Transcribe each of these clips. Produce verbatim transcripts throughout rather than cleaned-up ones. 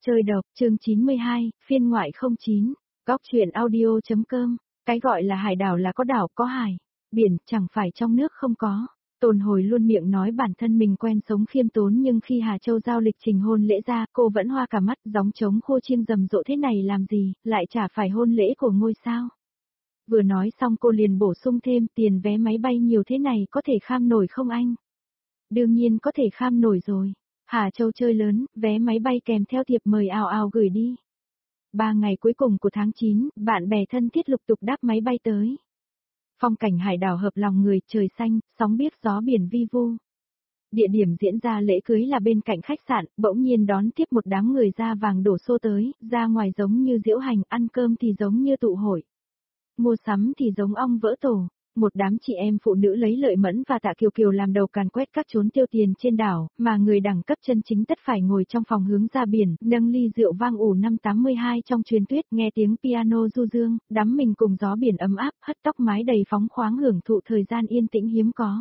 Chơi độc, chương chín mươi hai, phiên ngoại không chín, góc truyện audio.com, cái gọi là hải đảo là có đảo có hải, biển chẳng phải trong nước không có. Tôn Hồi luôn miệng nói bản thân mình quen sống khiêm tốn nhưng khi Hà Châu giao lịch trình hôn lễ ra cô vẫn hoa cả mắt gióng trống khô chiêng rầm rộ thế này làm gì, lại chả phải hôn lễ của ngôi sao. Vừa nói xong cô liền bổ sung thêm tiền vé máy bay nhiều thế này có thể kham nổi không anh? Đương nhiên có thể kham nổi rồi. Hà Châu chơi lớn, vé máy bay kèm theo thiệp mời ào ào gửi đi. Ba ngày cuối cùng của tháng chín, bạn bè thân thiết lục tục đáp máy bay tới. Phong cảnh hải đảo hợp lòng người, trời xanh, sóng biếc gió biển vi vu. Địa điểm diễn ra lễ cưới là bên cạnh khách sạn, bỗng nhiên đón tiếp một đám người da vàng đổ xô tới, ra ngoài giống như diễu hành, ăn cơm thì giống như tụ hội. Mua sắm thì giống ong vỡ tổ. Một đám chị em phụ nữ lấy Lợi Mẫn và Tạ Kiều Kiều làm đầu càn quét các chốn tiêu tiền trên đảo, mà người đẳng cấp chân chính tất phải ngồi trong phòng hướng ra biển, nâng ly rượu vang ủ năm tám mươi hai trong truyền tuyết, nghe tiếng piano du dương, đắm mình cùng gió biển ấm áp, hất tóc mái đầy phóng khoáng hưởng thụ thời gian yên tĩnh hiếm có.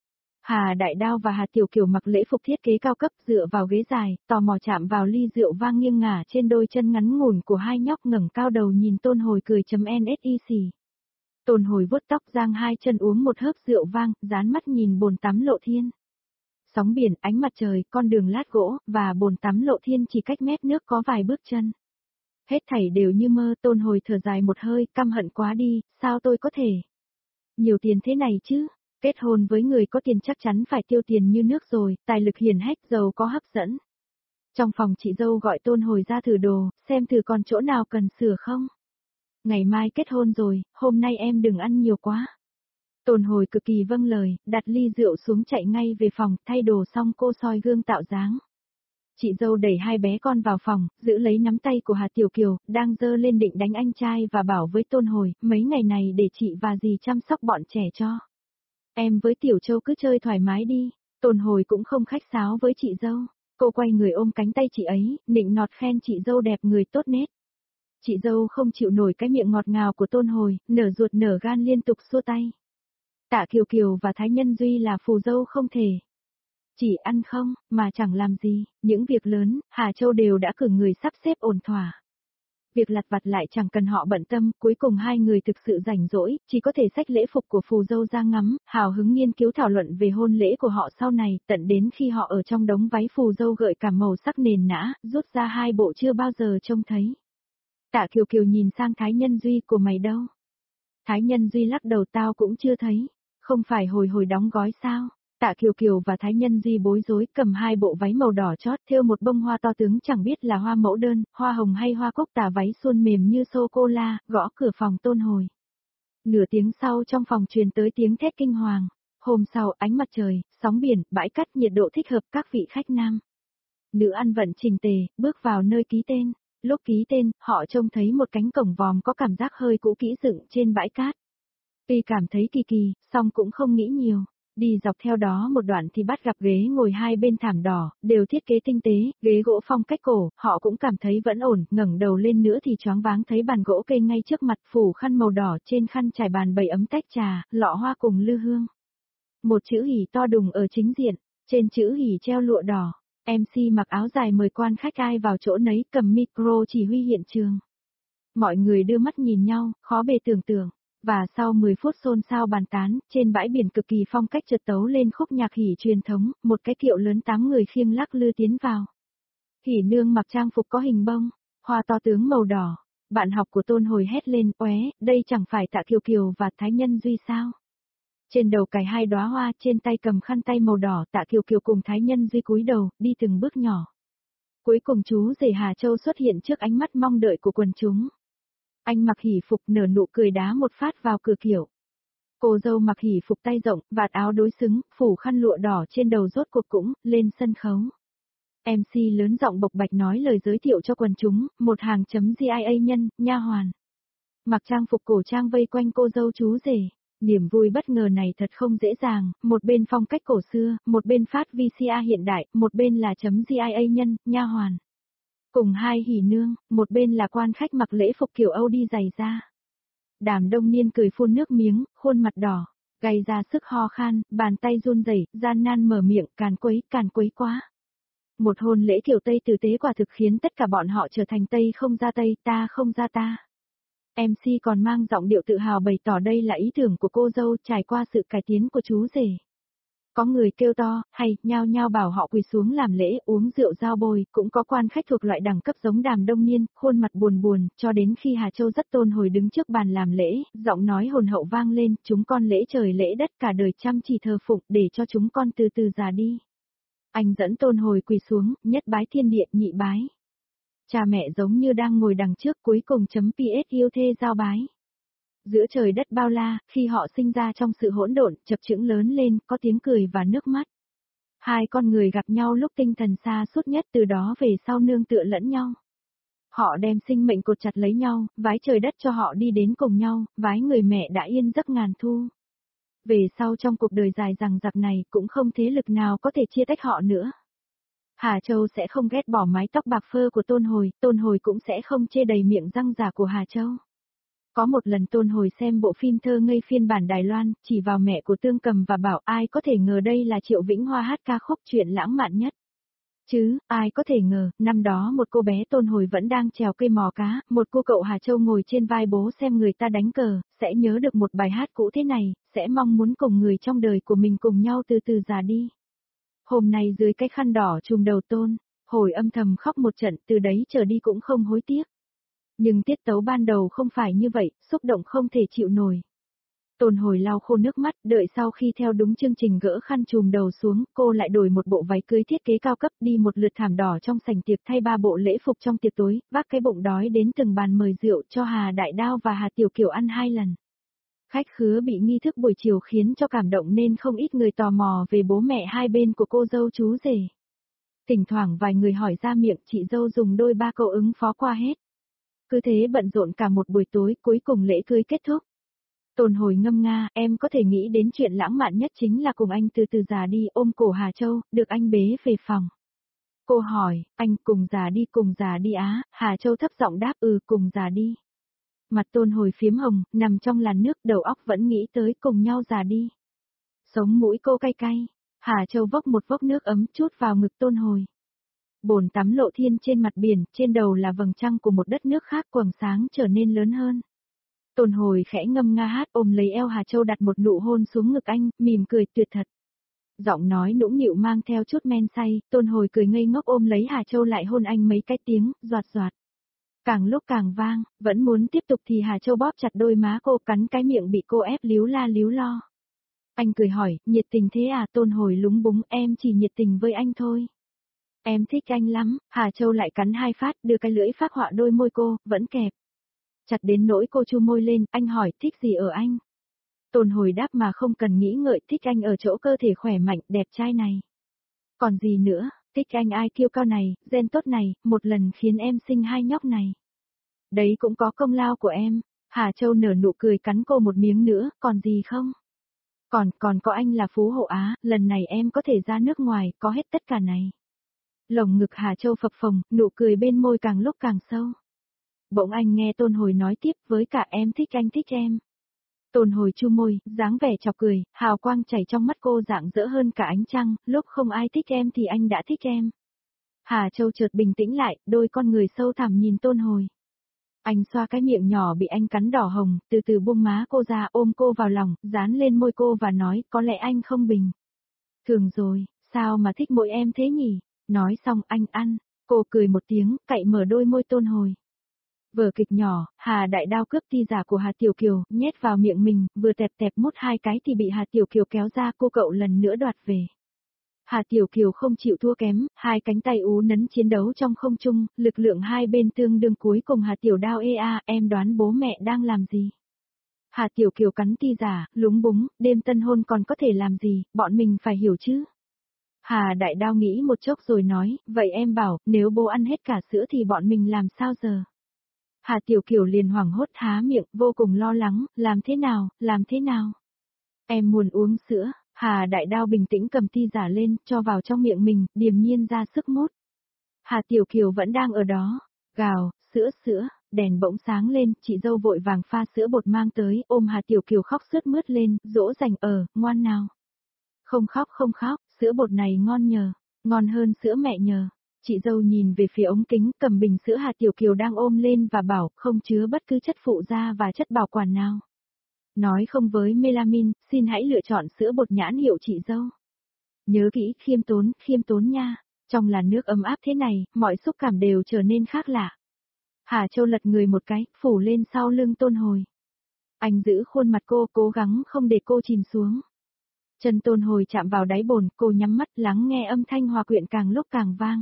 Hà Đại Đao và Hà Tiểu Kiều mặc lễ phục thiết kế cao cấp dựa vào ghế dài, tò mò chạm vào ly rượu vang nghiêng ngả trên đôi chân ngắn ngủn của hai nhóc ngẩng cao đầu nhìn Tôn Hồi cười chấm nét. Tôn Hồi vuốt tóc giang hai chân uống một hớp rượu vang, dán mắt nhìn bồn tắm lộ thiên. Sóng biển, ánh mặt trời, con đường lát gỗ, và bồn tắm lộ thiên chỉ cách mép nước có vài bước chân. Hết thảy đều như mơ, Tôn Hồi thở dài một hơi, căm hận quá đi, sao tôi có thể. Nhiều tiền thế này chứ, kết hôn với người có tiền chắc chắn phải tiêu tiền như nước rồi, tài lực hiển hách giàu có hấp dẫn. Trong phòng chị dâu gọi Tôn Hồi ra thử đồ, xem thử còn chỗ nào cần sửa không. Ngày mai kết hôn rồi, hôm nay em đừng ăn nhiều quá. Tôn Hồi cực kỳ vâng lời, đặt ly rượu xuống chạy ngay về phòng, thay đồ xong cô soi gương tạo dáng. Chị dâu đẩy hai bé con vào phòng, giữ lấy nắm tay của Hà Tiểu Kiều, đang dơ lên định đánh anh trai và bảo với Tôn Hồi, mấy ngày này để chị và dì chăm sóc bọn trẻ cho. Em với Tiểu Châu cứ chơi thoải mái đi, Tôn Hồi cũng không khách sáo với chị dâu. Cô quay người ôm cánh tay chị ấy, nịnh nọt khen chị dâu đẹp người tốt nết. Chị dâu không chịu nổi cái miệng ngọt ngào của Tôn Hồi, nở ruột nở gan liên tục xua tay. Tạ Kiều Kiều và Thái Nhân Duy là phù dâu không thể. Chỉ ăn không, mà chẳng làm gì, những việc lớn, Hà Châu đều đã cử người sắp xếp ổn thỏa. Việc lặt vặt lại chẳng cần họ bận tâm, cuối cùng hai người thực sự rảnh rỗi, chỉ có thể xách lễ phục của phù dâu ra ngắm, hào hứng nghiên cứu thảo luận về hôn lễ của họ sau này, tận đến khi họ ở trong đống váy phù dâu gợi cảm màu sắc nền nã, rút ra hai bộ chưa bao giờ trông thấy. Tạ Kiều Kiều nhìn sang Thái Nhân Duy của mày đâu? Thái Nhân Duy lắc đầu tao cũng chưa thấy, không phải hồi hồi đóng gói sao? Tạ Kiều Kiều và Thái Nhân Duy bối rối cầm hai bộ váy màu đỏ chót thêu một bông hoa to tướng chẳng biết là hoa mẫu đơn, hoa hồng hay hoa cúc tà váy suôn mềm như sô-cô-la, gõ cửa phòng Tôn Hồi. Nửa tiếng sau trong phòng truyền tới tiếng thét kinh hoàng. Hôm sau ánh mặt trời, sóng biển, bãi cát nhiệt độ thích hợp các vị khách nam. Nữ ăn vận chỉnh tề, bước vào nơi ký tên. Lúc ký tên, họ trông thấy một cánh cổng vòm có cảm giác hơi cũ kỹ dựng trên bãi cát. Tuy cảm thấy kỳ kỳ, song cũng không nghĩ nhiều. Đi dọc theo đó một đoạn thì bắt gặp ghế ngồi hai bên thảm đỏ, đều thiết kế tinh tế, ghế gỗ phong cách cổ, họ cũng cảm thấy vẫn ổn, ngẩng đầu lên nữa thì choáng váng thấy bàn gỗ cây ngay trước mặt phủ khăn màu đỏ trên khăn trải bàn bày ấm tách trà, lọ hoa cùng lư hương. Một chữ hỉ to đùng ở chính diện, trên chữ hỉ treo lụa đỏ. em xê mặc áo dài mời quan khách ai vào chỗ nấy cầm micro chỉ huy hiện trường. Mọi người đưa mắt nhìn nhau, khó bề tưởng tượng. Và sau mười phút xôn xao bàn tán, trên bãi biển cực kỳ phong cách chợt tấu lên khúc nhạc hỉ truyền thống, một cái kiệu lớn tám người khiêng lắc lư tiến vào. Hỉ nương mặc trang phục có hình bông, hoa to tướng màu đỏ. Bạn học của Tôn Hồi hét lên, oé, đây chẳng phải Tạ Kiều Kiều và Thái Nhân Duy sao? Trên đầu cài hai đóa hoa, trên tay cầm khăn tay màu đỏ, Tạ Kiều Kiều cùng Thái Nhân Duy cúi đầu, đi từng bước nhỏ. Cuối cùng chú rể Hà Châu xuất hiện trước ánh mắt mong đợi của quần chúng. Anh mặc hỉ phục nở nụ cười đá một phát vào cửa kiệu. Cô dâu mặc hỉ phục tay rộng, vạt áo đối xứng, phủ khăn lụa đỏ trên đầu rốt cuộc cũng, lên sân khấu. em xê lớn giọng bộc bạch nói lời giới thiệu cho quần chúng, một hàng chấm giê i a nhân, nha hoàn. Mặc trang phục cổ trang vây quanh cô dâu chú rể. Niềm vui bất ngờ này thật không dễ dàng, một bên phong cách cổ xưa, một bên phát vê xê a hiện đại, một bên là chấm giê i a nhân, nha hoàn. Cùng hai hỉ nương, một bên là quan khách mặc lễ phục kiểu Âu đi giày da. Đàm Đông Niên cười phun nước miếng, khuôn mặt đỏ, gay ra sức ho khan, bàn tay run rẩy, gian nan mở miệng, càn quấy, càn quấy quá. Một hôn lễ kiểu Tây tử tế quả thực khiến tất cả bọn họ trở thành Tây không ra Tây, ta không ra ta. em xê còn mang giọng điệu tự hào bày tỏ đây là ý tưởng của cô dâu trải qua sự cải tiến của chú rể. Có người kêu to, hay, nhao nhao bảo họ quỳ xuống làm lễ, uống rượu giao bồi, cũng có quan khách thuộc loại đẳng cấp giống Đàm Đông Niên, khuôn mặt buồn buồn, cho đến khi Hà Châu rất tôn hồi đứng trước bàn làm lễ, giọng nói hồn hậu vang lên, chúng con lễ trời lễ đất cả đời chăm chỉ thờ phụng để cho chúng con từ từ già đi. Anh dẫn tôn hồi quỳ xuống, nhất bái thiên địa, nhị bái. Cha mẹ giống như đang ngồi đằng trước cuối cùng chấm ps yêu thê giao bái. Giữa trời đất bao la, khi họ sinh ra trong sự hỗn độn, chập chững lớn lên, có tiếng cười và nước mắt. Hai con người gặp nhau lúc tinh thần xa suốt nhất, từ đó về sau nương tựa lẫn nhau. Họ đem sinh mệnh cột chặt lấy nhau, vái trời đất cho họ đi đến cùng nhau, vái người mẹ đã yên giấc ngàn thu. Về sau trong cuộc đời dài dằng dặc này cũng không thế lực nào có thể chia tách họ nữa. Hà Châu sẽ không ghét bỏ mái tóc bạc phơ của Tôn Hồi, Tôn Hồi cũng sẽ không chê đầy miệng răng giả của Hà Châu. Có một lần Tôn Hồi xem bộ phim thơ ngây phiên bản Đài Loan, chỉ vào mẹ của Tương Cầm và bảo ai có thể ngờ đây là Triệu Vĩnh Hoa hát ca khúc chuyện lãng mạn nhất. Chứ, ai có thể ngờ, năm đó một cô bé Tôn Hồi vẫn đang trèo cây mò cá, một cô cậu Hà Châu ngồi trên vai bố xem người ta đánh cờ, sẽ nhớ được một bài hát cũ thế này, sẽ mong muốn cùng người trong đời của mình cùng nhau từ từ già đi. Hôm nay dưới cái khăn đỏ trùm đầu Tôn, Hồi âm thầm khóc một trận, từ đấy trở đi cũng không hối tiếc. Nhưng tiết tấu ban đầu không phải như vậy, xúc động không thể chịu nổi. Tôn Hồi lau khô nước mắt, đợi sau khi theo đúng chương trình gỡ khăn trùm đầu xuống, cô lại đổi một bộ váy cưới thiết kế cao cấp, đi một lượt thảm đỏ trong sảnh tiệc, thay ba bộ lễ phục trong tiệc tối, vác cái bụng đói đến từng bàn mời rượu cho Hà Đại Đao và Hà Tiểu Kiều ăn hai lần. Khách khứa bị nghi thức buổi chiều khiến cho cảm động nên không ít người tò mò về bố mẹ hai bên của cô dâu chú rể. Thỉnh thoảng vài người hỏi ra miệng, chị dâu dùng đôi ba câu ứng phó qua hết. Cứ thế bận rộn cả một buổi tối, cuối cùng lễ cưới kết thúc. Tôn Hồi ngâm nga, em có thể nghĩ đến chuyện lãng mạn nhất chính là cùng anh từ từ già đi, ôm cổ Hà Châu, được anh bế về phòng. Cô hỏi, anh cùng già đi cùng già đi á, Hà Châu thấp giọng đáp ừ cùng già đi. Mặt Tôn Hồi phiếm hồng, nằm trong làn nước, đầu óc vẫn nghĩ tới cùng nhau già đi. Sống mũi cô cay cay, Hà Châu vốc một vốc nước ấm chút vào ngực Tôn Hồi. Bồn tắm lộ thiên trên mặt biển, trên đầu là vầng trăng của một đất nước khác quầng sáng trở nên lớn hơn. Tôn Hồi khẽ ngâm nga hát ôm lấy eo Hà Châu đặt một nụ hôn xuống ngực anh, mỉm cười tuyệt thật. Giọng nói nũng nịu mang theo chút men say, Tôn Hồi cười ngây ngốc ôm lấy Hà Châu lại hôn anh mấy cái tiếng, doạt doạt. Càng lúc càng vang, vẫn muốn tiếp tục thì Hà Châu bóp chặt đôi má cô, cắn cái miệng bị cô ép líu la líu lo. Anh cười hỏi, nhiệt tình thế à? Tôn Hồi lúng búng, em chỉ nhiệt tình với anh thôi. Em thích anh lắm, Hà Châu lại cắn hai phát, đưa cái lưỡi phác họa đôi môi cô, vẫn kẹp. Chặt đến nỗi cô chu môi lên, anh hỏi, thích gì ở anh? Tôn Hồi đáp mà không cần nghĩ ngợi, thích anh ở chỗ cơ thể khỏe mạnh, đẹp trai này. Còn gì nữa, thích anh ai kiêu cao này, gen tốt này, một lần khiến em sinh hai nhóc này. Đấy cũng có công lao của em. Hà Châu nở nụ cười cắn cô một miếng nữa, còn gì không? Còn, còn có anh là Phú Hộ Á, lần này em có thể ra nước ngoài, có hết tất cả này. Lồng ngực Hà Châu phập phồng, nụ cười bên môi càng lúc càng sâu. Bỗng anh nghe Tôn Hồi nói tiếp, với cả em thích anh thích em. Tôn Hồi chu môi, dáng vẻ chọc cười, hào quang chảy trong mắt cô rạng rỡ hơn cả ánh trăng, lúc không ai thích em thì anh đã thích em. Hà Châu chợt bình tĩnh lại, đôi con người sâu thẳm nhìn Tôn Hồi. Anh xoa cái miệng nhỏ bị anh cắn đỏ hồng, từ từ buông má cô ra, ôm cô vào lòng, dán lên môi cô và nói, có lẽ anh không bình. Thường rồi, sao mà thích mỗi em thế nhỉ? Nói xong anh ăn, cô cười một tiếng, cậy mở đôi môi Tôn Hồi. Vở kịch nhỏ, Hà Đại Đao cướp ti giả của Hà Tiểu Kiều, nhét vào miệng mình, vừa tẹp tẹp mút hai cái thì bị Hà Tiểu Kiều kéo ra, cô cậu lần nữa đoạt về. Hà Tiểu Kiều không chịu thua kém, hai cánh tay ú nấn chiến đấu trong không trung, lực lượng hai bên tương đương, cuối cùng Hà Tiểu Đao ê a, em đoán bố mẹ đang làm gì? Hà Tiểu Kiều cắn ti giả, lúng búng, đêm tân hôn còn có thể làm gì, bọn mình phải hiểu chứ. Hà Đại Đao nghĩ một chốc rồi nói, vậy em bảo, nếu bố ăn hết cả sữa thì bọn mình làm sao giờ? Hà Tiểu Kiều liền hoảng hốt há miệng, vô cùng lo lắng, làm thế nào, làm thế nào? Em muốn uống sữa. Hà Đại Đao bình tĩnh cầm ti giả lên, cho vào trong miệng mình, điềm nhiên ra sức mút. Hà Tiểu Kiều vẫn đang ở đó, gào, sữa sữa, đèn bỗng sáng lên, chị dâu vội vàng pha sữa bột mang tới, ôm Hà Tiểu Kiều khóc sướt mướt lên, dỗ dành ở, ngoan nào. Không khóc không khóc, sữa bột này ngon nhờ. Ngon hơn sữa mẹ nhờ. Chị dâu nhìn về phía ống kính cầm bình sữa Hà Tiểu Kiều đang ôm lên và bảo không chứa bất cứ chất phụ gia và chất bảo quản nào. Nói không với melamin, xin hãy lựa chọn sữa bột nhãn hiệu chị dâu. Nhớ kỹ, khiêm tốn, khiêm tốn nha. Trong làn nước ấm áp thế này, mọi xúc cảm đều trở nên khác lạ. Hà Châu lật người một cái, phủ lên sau lưng Tôn Hồi. Anh giữ khuôn mặt cô, cố gắng không để cô chìm xuống. Chân Tôn Hồi chạm vào đáy bồn, cô nhắm mắt lắng nghe âm thanh hòa quyện càng lúc càng vang.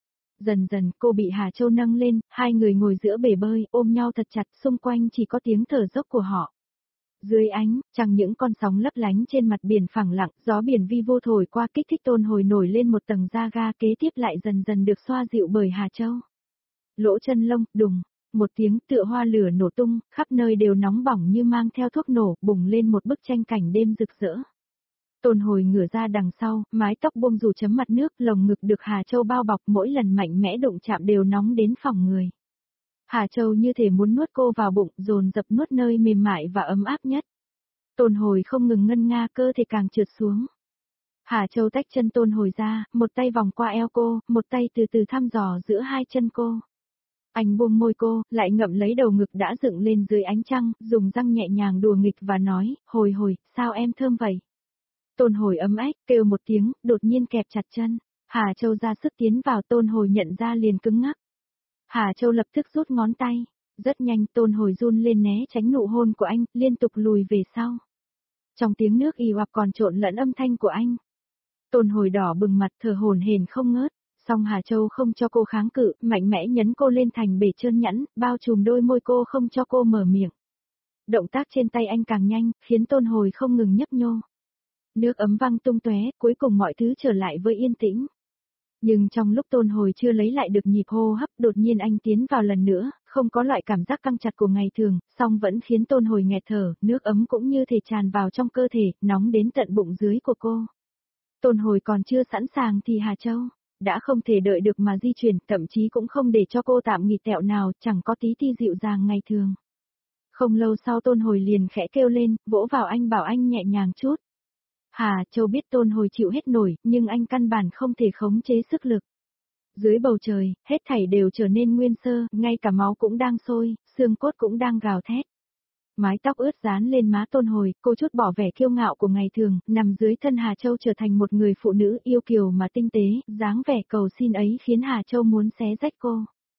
Dần dần cô bị Hà Châu nâng lên, hai người ngồi giữa bể bơi, ôm nhau thật chặt, xung quanh chỉ có tiếng thở dốc của họ. Dưới ánh, chẳng những con sóng lấp lánh trên mặt biển phẳng lặng, gió biển vi vô thổi qua kích thích Tôn Hồi nổi lên một tầng da ga, kế tiếp lại dần dần được xoa dịu bởi Hà Châu. Lỗ chân lông, đùng, một tiếng tựa hoa lửa nổ tung, khắp nơi đều nóng bỏng như mang theo thuốc nổ, bùng lên một bức tranh cảnh đêm rực rỡ. Tôn Hồi ngửa ra đằng sau, mái tóc buông rủ chấm mặt nước, lồng ngực được Hà Châu bao bọc, mỗi lần mạnh mẽ đụng chạm đều nóng đến phỏng người. Hà Châu như thể muốn nuốt cô vào bụng, dồn dập nuốt nơi mềm mại và ấm áp nhất. Tôn Hồi không ngừng ngân nga, cơ thể càng trượt xuống. Hà Châu tách chân Tôn Hồi ra, một tay vòng qua eo cô, một tay từ từ thăm dò giữa hai chân cô. Anh buông môi cô, lại ngậm lấy đầu ngực đã dựng lên dưới ánh trăng, dùng răng nhẹ nhàng đùa nghịch và nói, hồi hồi, sao em thơm vậy? Tôn Hồi ấm ách, kêu một tiếng, đột nhiên kẹp chặt chân. Hà Châu ra sức tiến vào, Tôn Hồi nhận ra liền cứng ngắc. Hà Châu lập tức rút ngón tay. Rất nhanh Tôn Hồi run lên né tránh nụ hôn của anh, liên tục lùi về sau. Trong tiếng nước ì oạp còn trộn lẫn âm thanh của anh. Tôn Hồi đỏ bừng mặt thở hổn hển không ngớt. Song Hà Châu không cho cô kháng cự, mạnh mẽ nhấn cô lên thành bể trơn nhẵn, bao trùm đôi môi cô không cho cô mở miệng. Động tác trên tay anh càng nhanh, khiến Tôn Hồi không ngừng nhấp nhô. Nước ấm văng tung tóe, cuối cùng mọi thứ trở lại với yên tĩnh. Nhưng trong lúc Tôn Hồi chưa lấy lại được nhịp hô hấp, đột nhiên anh tiến vào lần nữa, không có loại cảm giác căng chặt của ngày thường, song vẫn khiến Tôn Hồi nghẹt thở, nước ấm cũng như thể tràn vào trong cơ thể, nóng đến tận bụng dưới của cô. Tôn Hồi còn chưa sẵn sàng thì Hà Châu đã không thể đợi được mà di chuyển, thậm chí cũng không để cho cô tạm nghỉ tẹo nào, chẳng có tí ti dịu dàng ngày thường. Không lâu sau Tôn Hồi liền khẽ kêu lên, vỗ vào anh bảo anh nhẹ nhàng chút. Hà Châu biết Tôn Hồi chịu hết nổi, nhưng anh căn bản không thể khống chế sức lực. Dưới bầu trời, hết thảy đều trở nên nguyên sơ, ngay cả máu cũng đang sôi, xương cốt cũng đang gào thét. Mái tóc ướt dán lên má Tôn Hồi, cô chút bỏ vẻ kiêu ngạo của ngày thường, nằm dưới thân Hà Châu trở thành một người phụ nữ yêu kiều mà tinh tế, dáng vẻ cầu xin ấy khiến Hà Châu muốn xé rách cô.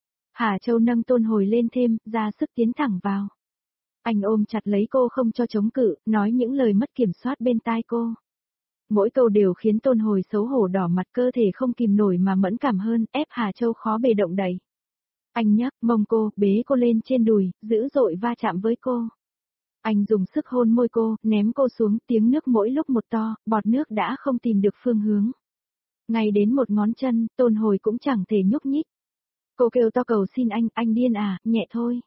Hà Châu nâng Tôn Hồi lên thêm, ra sức tiến thẳng vào. Anh ôm chặt lấy cô không cho chống cự, nói những lời mất kiểm soát bên tai cô. Mỗi câu đều khiến Tôn Hồi xấu hổ đỏ mặt, cơ thể không kìm nổi mà mẫn cảm hơn, ép Hà Châu khó bề động đậy. Anh nhấc mông cô, bế cô lên trên đùi, dữ dội va chạm với cô. Anh dùng sức hôn môi cô, ném cô xuống, tiếng nước mỗi lúc một to, bọt nước đã không tìm được phương hướng. Ngay đến một ngón chân, Tôn Hồi cũng chẳng thể nhúc nhích. Cô kêu to cầu xin anh, anh điên à, nhẹ thôi.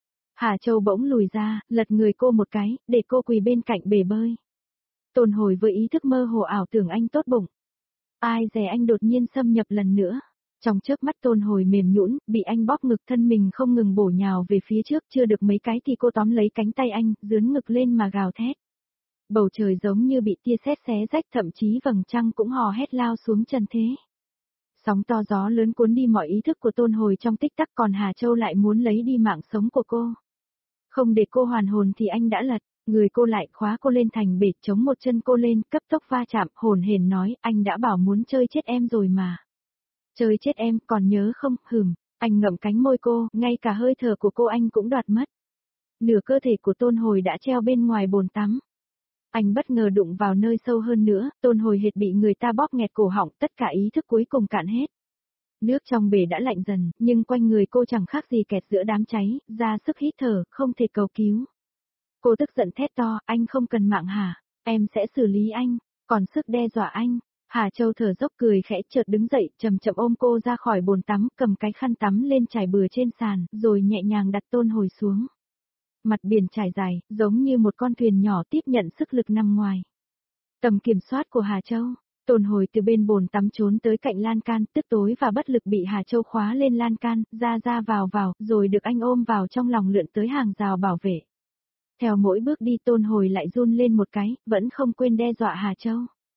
Hà Châu bỗng lùi ra, lật người cô một cái, để cô quỳ bên cạnh bể bơi. Tôn Hồi với ý thức mơ hồ ảo tưởng anh tốt bụng. Ai dè anh đột nhiên xâm nhập lần nữa. Trong chớp mắt Tôn Hồi mềm nhũn, bị anh bóp ngực, thân mình không ngừng bổ nhào về phía trước, chưa được mấy cái thì cô tóm lấy cánh tay anh, dướn ngực lên mà gào thét. Bầu trời giống như bị tia sét xé rách, thậm chí vầng trăng cũng hò hét lao xuống trần thế. Sóng to gió lớn cuốn đi mọi ý thức của Tôn Hồi trong tích tắc, còn Hà Châu lại muốn lấy đi mạng sống của cô. Không để cô hoàn hồn thì anh đã lật, người cô lại khóa cô lên thành bể, chống một chân cô lên, cấp tốc va chạm, hồn hển nói, anh đã bảo muốn chơi chết em rồi mà. Chơi chết em, còn nhớ không, hừm, anh ngậm cánh môi cô, ngay cả hơi thở của cô anh cũng đoạt mất. Nửa cơ thể của Tôn Hồi đã treo bên ngoài bồn tắm. Anh bất ngờ đụng vào nơi sâu hơn nữa, Tôn Hồi hệt bị người ta bóp nghẹt cổ họng, tất cả ý thức cuối cùng cạn hết. Nước trong bể đã lạnh dần, nhưng quanh người cô chẳng khác gì kẹt giữa đám cháy, ra sức hít thở, không thể cầu cứu. Cô tức giận thét to, anh không cần mạng hả? Em sẽ xử lý anh, còn sức đe dọa anh. Hà Châu thở dốc cười khẽ, chợt đứng dậy, chậm chậm ôm cô ra khỏi bồn tắm, cầm cái khăn tắm lên trải bừa trên sàn, rồi nhẹ nhàng đặt Tôn Hồi xuống. Mặt biển trải dài, giống như một con thuyền nhỏ tiếp nhận sức lực nằm ngoài tầm kiểm soát của Hà Châu. Tôn Hồi từ bên bồn tắm trốn tới cạnh lan can, tức tối và bất lực bị Hà Châu khóa lên lan can, ra ra vào vào, rồi được anh ôm vào trong lòng, lượn tới hàng rào bảo vệ. Theo mỗi bước đi Tôn Hồi lại run lên một cái, vẫn không quên đe dọa Hà Châu.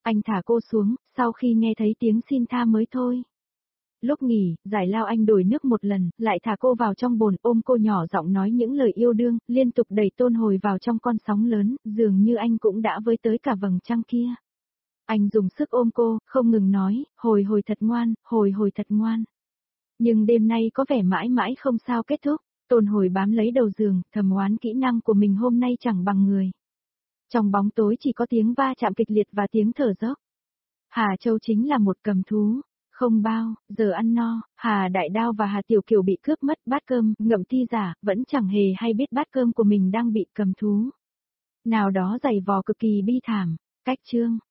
Anh thả cô xuống, sau khi nghe thấy tiếng xin tha mới thôi. Lúc nghỉ, giải lao anh đổi nước một lần, lại thả cô vào trong bồn ôm cô nhỏ giọng nói những lời yêu đương, liên tục đẩy Tôn Hồi vào trong con sóng lớn, dường như anh cũng đã với tới cả vầng trăng kia. Anh dùng sức ôm cô, không ngừng nói, hồi hồi thật ngoan, hồi hồi thật ngoan. Nhưng đêm nay có vẻ mãi mãi không sao kết thúc, Tôn Hồi bám lấy đầu giường, thầm oán kỹ năng của mình hôm nay chẳng bằng người. Trong bóng tối chỉ có tiếng va chạm kịch liệt và tiếng thở dốc. Hà Châu chính là một cầm thú. Không bao, giờ ăn no, Hà Đại Đao và Hà Tiểu Kiều bị cướp mất bát cơm, Ngậm Thi Giả, vẫn chẳng hề hay biết bát cơm của mình đang bị cầm thú nào đó giày vò cực kỳ bi thảm. Cách chương